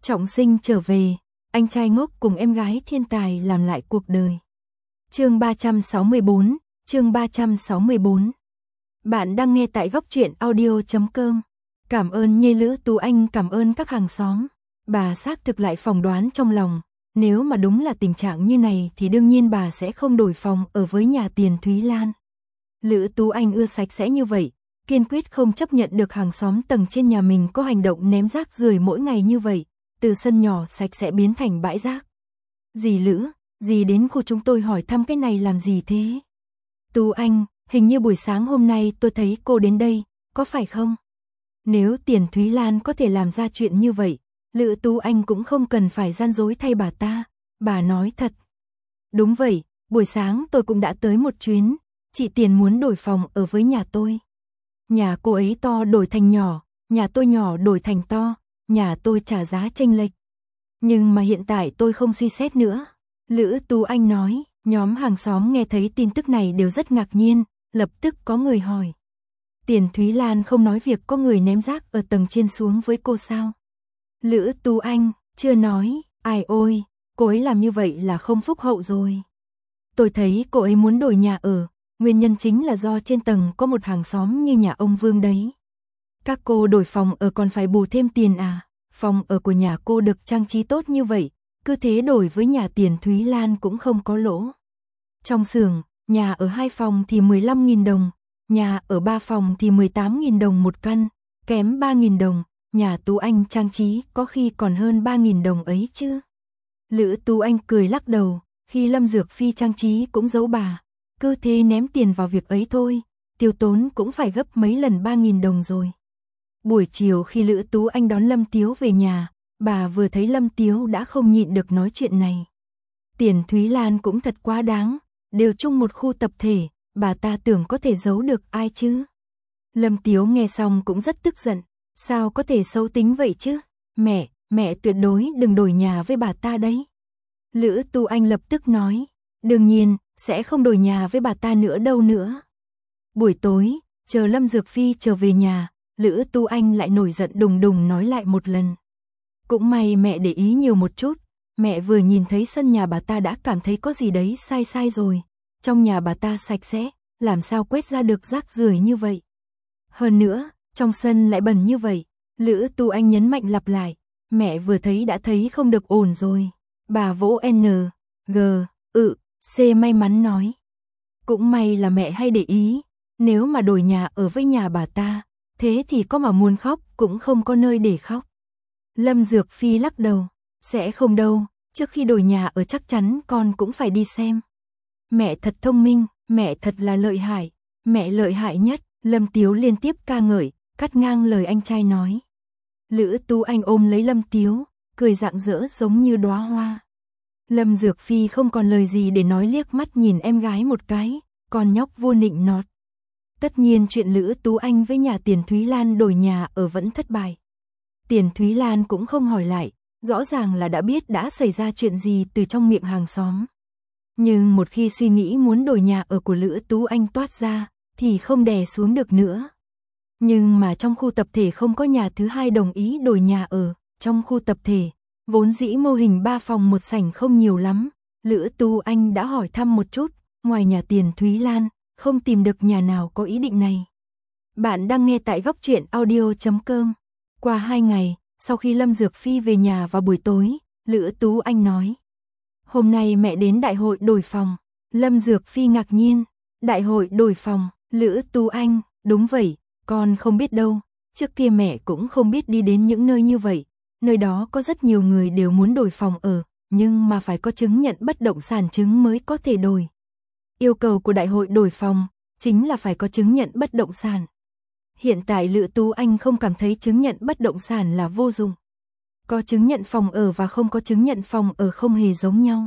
Trọng sinh trở về, anh trai ngốc cùng em gái thiên tài làm lại cuộc đời. Chương 364, chương 364. Bạn đang nghe tại góc truyện audio.com. Cảm ơn Nhê Lữ Tú Anh, cảm ơn các hàng xóm. Bà xác thực lại phỏng đoán trong lòng, nếu mà đúng là tình trạng như này thì đương nhiên bà sẽ không đổi phòng ở với nhà Tiền Thúy Lan. Lữ Tú Anh ưa sạch sẽ như vậy, kiên quyết không chấp nhận được hàng xóm tầng trên nhà mình có hành động ném rác rưởi mỗi ngày như vậy, từ sân nhỏ sạch sẽ biến thành bãi rác. Dì Lữ, dì đến khu chúng tôi hỏi thăm cái này làm gì thế? Tú Anh, hình như buổi sáng hôm nay tôi thấy cô đến đây, có phải không? Nếu Tiền Thúy Lan có thể làm ra chuyện như vậy, Lữ Tú Anh cũng không cần phải gian dối thay bà ta, bà nói thật. Đúng vậy, buổi sáng tôi cũng đã tới một chuyến, chị Tiền muốn đổi phòng ở với nhà tôi. Nhà cô ấy to đổi thành nhỏ, nhà tôi nhỏ đổi thành to, nhà tôi trả giá chênh lệch. Nhưng mà hiện tại tôi không suy xét nữa. Lữ Tú Anh nói, nhóm hàng xóm nghe thấy tin tức này đều rất ngạc nhiên, lập tức có người hỏi. Tiền Thúy Lan không nói việc có người ném rác ở tầng trên xuống với cô sao? Lữ Tú Anh, chưa nói, ai ôi, cô ấy làm như vậy là không phúc hậu rồi. Tôi thấy cô ấy muốn đổi nhà ở, nguyên nhân chính là do trên tầng có một hàng xóm như nhà ông Vương đấy. Các cô đổi phòng ở còn phải bù thêm tiền à? Phòng ở của nhà cô được trang trí tốt như vậy, cứ thế đổi với nhà Tiền Thúy Lan cũng không có lỗ. Trong xưởng, nhà ở 2 phòng thì 15.000 đồng, nhà ở 3 phòng thì 18.000 đồng một căn, kém 3.000 đồng, nhà Tú Anh trang trí có khi còn hơn 3.000 đồng ấy chứ. Lữ Tú Anh cười lắc đầu, khi Lâm Dược Phi trang trí cũng giấu bà, cứ thế ném tiền vào việc ấy thôi, tiêu tốn cũng phải gấp mấy lần 3.000 đồng rồi. Buổi chiều khi Lữ Tú Anh đón Lâm Tiếu về nhà, bà vừa thấy Lâm Tiếu đã không nhịn được nói chuyện này. Tiền Thúy Lan cũng thật quá đáng, đều chung một khu tập thể, bà ta tưởng có thể giấu được ai chứ. Lâm Tiếu nghe xong cũng rất tức giận, sao có thể xấu tính vậy chứ, mẹ tuyệt đối đừng đổi nhà với bà ta đấy. Lữ Tú Anh lập tức nói, đương nhiên, sẽ không đổi nhà với bà ta nữa đâu nữa. Buổi tối, chờ Lâm Dược Phi trở về nhà, Lữ Tú Anh lại nổi giận đùng đùng nói lại một lần. Cũng may mẹ để ý nhiều một chút, mẹ vừa nhìn thấy sân nhà bà ta đã cảm thấy có gì đấy sai rồi. Trong nhà bà ta sạch sẽ, làm sao quét ra được rác rưởi như vậy. Hơn nữa, trong sân lại bẩn như vậy, Lữ Tú Anh nhấn mạnh lặp lại, mẹ vừa thấy đã thấy không được ổn rồi. Bà vỗ N, G, C may mắn nói. Cũng may là mẹ hay để ý, nếu mà đổi nhà ở với nhà bà ta, thế thì có mà muốn khóc cũng không có nơi để khóc. Lâm Dược Phi lắc đầu, sẽ không đâu, trước khi đổi nhà ở chắc chắn con cũng phải đi xem. Mẹ thật thông minh, mẹ thật là lợi hại, mẹ lợi hại nhất, Lâm Tiếu liên tiếp ca ngợi, cắt ngang lời anh trai nói. Lữ Tú Anh ôm lấy Lâm Tiếu, cười rạng rỡ giống như đóa hoa. Lâm Dược Phi không còn lời gì để nói, liếc mắt nhìn em gái một cái, con nhóc vô nịnh nọt. Tất nhiên chuyện Lữ Tú Anh với nhà Tiền Thúy Lan đổi nhà ở vẫn thất bại. Tiền Thúy Lan cũng không hỏi lại, rõ ràng là đã biết đã xảy ra chuyện gì từ trong miệng hàng xóm. Nhưng một khi suy nghĩ muốn đổi nhà ở của Lữ Tú Anh toát ra, thì không đè xuống được nữa. Nhưng mà trong khu tập thể không có nhà thứ hai đồng ý đổi nhà ở, trong khu tập thể, vốn dĩ mô hình 3 phòng 1 sảnh không nhiều lắm, Lữ Tú Anh đã hỏi thăm một chút, ngoài nhà Tiền Thúy Lan, không tìm được nhà nào có ý định này. Bạn đang nghe tại góc truyện audio.com. Qua 2 ngày, sau khi Lâm Dược Phi về nhà vào buổi tối, Lữ Tú Anh nói. Hôm nay mẹ đến đại hội đổi phòng. Lâm Dược Phi ngạc nhiên. Đại hội đổi phòng, Lữ Tú Anh, đúng vậy, con không biết đâu. Trước kia mẹ cũng không biết đi đến những nơi như vậy. Nơi đó có rất nhiều người đều muốn đổi phòng ở, nhưng mà phải có chứng nhận bất động sản chứng mới có thể đổi. Yêu cầu của đại hội đổi phòng chính là phải có chứng nhận bất động sản. Hiện tại Lữ Tú Anh không cảm thấy chứng nhận bất động sản là vô dụng. Có chứng nhận phòng ở và không có chứng nhận phòng ở không hề giống nhau.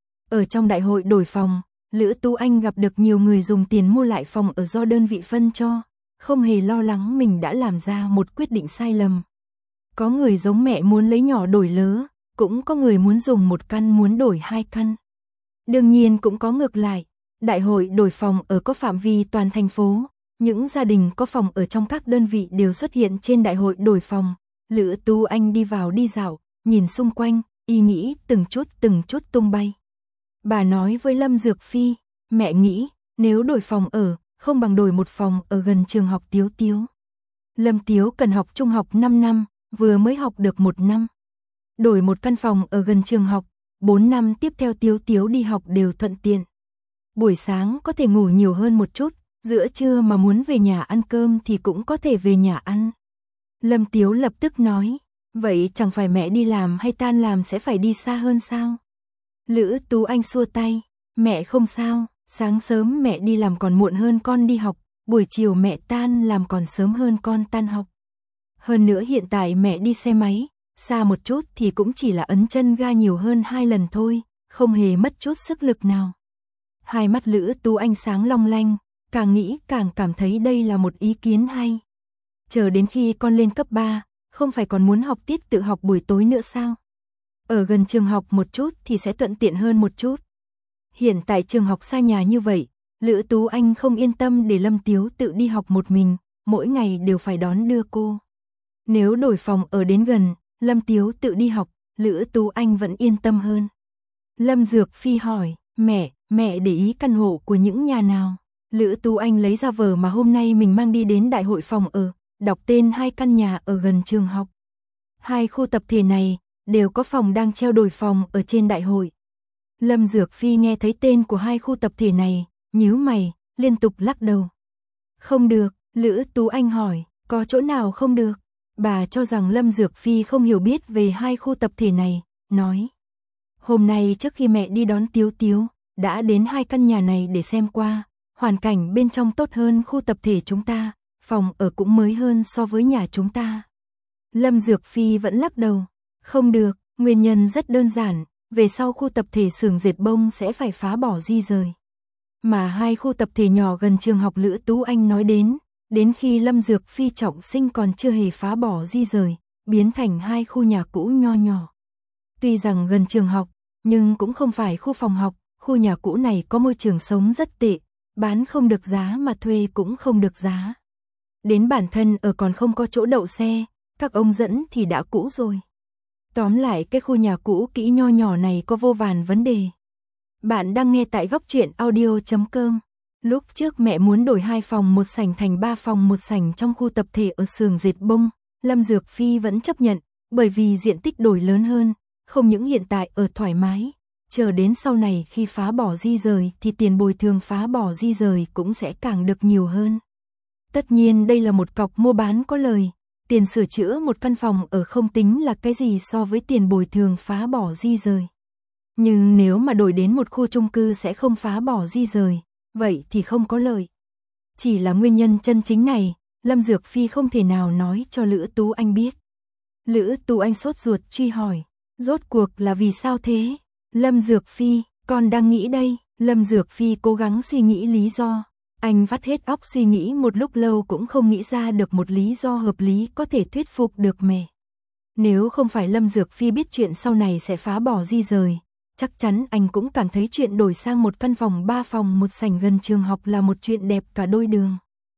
Ở trong đại hội đổi phòng, Lữ Tú Anh gặp được nhiều người dùng tiền mua lại phòng ở do đơn vị phân cho, không hề lo lắng mình đã làm ra một quyết định sai lầm. Có người giống mẹ muốn lấy nhỏ đổi lớn, cũng có người muốn dùng 1 căn muốn đổi 2 căn. Đương nhiên cũng có ngược lại, đại hội đổi phòng ở có phạm vi toàn thành phố, những gia đình có phòng ở trong các đơn vị đều xuất hiện trên đại hội đổi phòng. Lữ Tú Anh đi vào đi dạo, nhìn xung quanh, ý nghĩ từng chút tung bay. Bà nói với Lâm Dược Phi, mẹ nghĩ, nếu đổi phòng ở, không bằng đổi một phòng ở gần trường học Tiếu Tiếu. Lâm Tiếu cần học trung học 5 năm, vừa mới học được 1 năm. Đổi một căn phòng ở gần trường học, 4 năm tiếp theo Tiếu Tiếu đi học đều thuận tiện. Buổi sáng có thể ngủ nhiều hơn một chút, giữa trưa mà muốn về nhà ăn cơm thì cũng có thể về nhà ăn. Lâm Tiếu lập tức nói, vậy chẳng phải mẹ đi làm hay tan làm sẽ phải đi xa hơn sao? Lữ Tú Anh xua tay, mẹ không sao, sáng sớm mẹ đi làm còn muộn hơn con đi học, buổi chiều mẹ tan làm còn sớm hơn con tan học. Hơn nữa hiện tại mẹ đi xe máy, xa một chút thì cũng chỉ là ấn chân ga nhiều hơn 2 lần thôi, không hề mất chút sức lực nào. Hai mắt Lữ Tú Anh sáng long lanh, càng nghĩ càng cảm thấy đây là một ý kiến hay. Chờ đến khi con lên cấp 3, không phải còn muốn học tiết tự học buổi tối nữa sao? Ở gần trường học một chút thì sẽ thuận tiện hơn một chút. Hiện tại trường học xa nhà như vậy, Lữ Tú Anh không yên tâm để Lâm Tiếu tự đi học một mình, mỗi ngày đều phải đón đưa cô. Nếu đổi phòng ở đến gần, Lâm Tiếu tự đi học, Lữ Tú Anh vẫn yên tâm hơn. Lâm Dược Phi hỏi, mẹ để ý căn hộ của những nhà nào? Lữ Tú Anh lấy ra vở mà hôm nay mình mang đi đến đại hội phòng ở, đọc tên 2 căn nhà ở gần trường học. 2 khu tập thể này, đều có phòng đang treo đổi phòng ở trên đại hội. Lâm Dược Phi nghe thấy tên của 2 khu tập thể này, nhíu mày, liên tục lắc đầu. Không được, Lữ Tú Anh hỏi, có chỗ nào không được? Bà cho rằng Lâm Dược Phi không hiểu biết về 2 khu tập thể này, nói. Hôm nay trước khi mẹ đi đón Tiếu Tiếu, đã đến 2 căn nhà này để xem qua, hoàn cảnh bên trong tốt hơn khu tập thể chúng ta, phòng ở cũng mới hơn so với nhà chúng ta. Lâm Dược Phi vẫn lắc đầu, không được, nguyên nhân rất đơn giản, về sau khu tập thể xưởng dệt bông sẽ phải phá bỏ di rời. Mà 2 khu tập thể nhỏ gần trường học Lữ Tú Anh nói đến khi Lâm Dược Phi trọng sinh còn chưa hề phá bỏ di rời, biến thành 2 khu nhà cũ nho nhỏ. Tuy rằng gần trường học, nhưng cũng không phải khu phòng học, khu nhà cũ này có môi trường sống rất tệ, bán không được giá mà thuê cũng không được giá. Đến bản thân ở còn không có chỗ đậu xe, các ông dẫn thì đã cũ rồi. Tóm lại cái khu nhà cũ kỹ nho nhỏ này có vô vàn vấn đề. Bạn đang nghe tại Góc Truyện Audio.com. Lúc trước mẹ muốn đổi 2 phòng 1 sảnh thành 3 phòng 1 sảnh trong khu tập thể ở xưởng dệt bông, Lâm Dược Phi vẫn chấp nhận, bởi vì diện tích đổi lớn hơn, không những hiện tại ở thoải mái, chờ đến sau này khi phá bỏ di rời thì tiền bồi thường phá bỏ di rời cũng sẽ càng được nhiều hơn. Tất nhiên đây là một cọc mua bán có lời, tiền sửa chữa một căn phòng ở không tính là cái gì so với tiền bồi thường phá bỏ di rời. Nhưng nếu mà đổi đến một khu chung cư sẽ không phá bỏ di rời, vậy thì không có lợi. Chỉ là nguyên nhân chân chính này, Lâm Dược Phi không thể nào nói cho Lữ Tú Anh biết. Lữ Tú Anh sốt ruột truy hỏi, rốt cuộc là vì sao thế? Lâm Dược Phi, con đang nghĩ đây. Lâm Dược Phi cố gắng suy nghĩ lý do. Anh vắt hết óc suy nghĩ một lúc lâu cũng không nghĩ ra được một lý do hợp lý có thể thuyết phục được mẹ. Nếu không phải Lâm Dược Phi biết chuyện sau này sẽ phá bỏ di rời, chắc chắn anh cũng cảm thấy chuyện đổi sang một căn phòng 3 phòng 1 sảnh gần trường học là một chuyện đẹp cả đôi đường.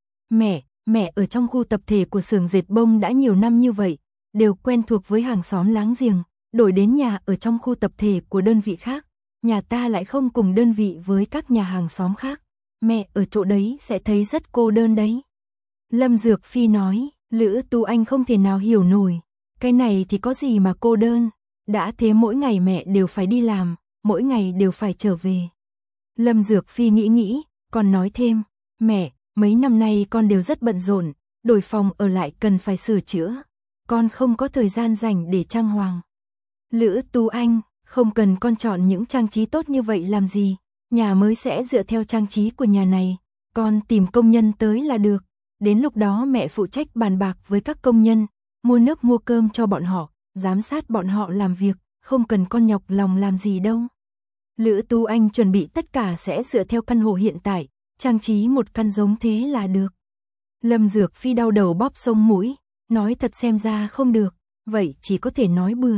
Mẹ ở trong khu tập thể của xưởng dệt bông đã nhiều năm như vậy, đều quen thuộc với hàng xóm láng giềng, đổi đến nhà ở trong khu tập thể của đơn vị khác, nhà ta lại không cùng đơn vị với các nhà hàng xóm khác, mẹ ở chỗ đấy sẽ thấy rất cô đơn đấy. Lâm Dược Phi nói, Lữ Tú Anh không thể nào hiểu nổi, cái này thì có gì mà cô đơn, đã thế mỗi ngày mẹ đều phải đi làm, mỗi ngày đều phải trở về. Lâm Dược Phi nghĩ, còn nói thêm, mẹ, mấy năm nay con đều rất bận rộn, đổi phòng ở lại cần phải sửa chữa, con không có thời gian rảnh để trang hoàng. Lữ Tú Anh, không cần con chọn những trang trí tốt như vậy làm gì, nhà mới sẽ dựa theo trang trí của nhà này, con tìm công nhân tới là được, đến lúc đó mẹ phụ trách bàn bạc với các công nhân, mua nước mua cơm cho bọn họ, giám sát bọn họ làm việc, không cần con nhọc lòng làm gì đâu. Lữ Tú Anh chuẩn bị tất cả sẽ dựa theo căn hộ hiện tại, trang trí một căn giống thế là được. Lâm Dược Phi đau đầu bóp sông mũi, nói thật xem ra không được, vậy chỉ có thể nói bừa.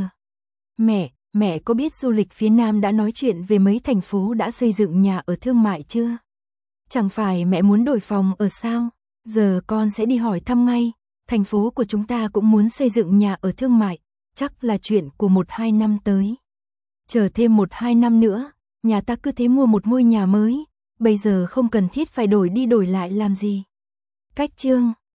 Mẹ có biết du lịch phía Nam đã nói chuyện về mấy thành phố đã xây dựng nhà ở thương mại chưa? Chẳng phải mẹ muốn đổi phòng ở sao? Giờ con sẽ đi hỏi thăm ngay, thành phố của chúng ta cũng muốn xây dựng nhà ở thương mại, chắc là chuyện của 1-2 năm tới. Chờ thêm 1-2 năm nữa, nhà ta cứ thế mua một ngôi nhà mới, bây giờ không cần thiết phải đổi đi đổi lại làm gì. Cách chương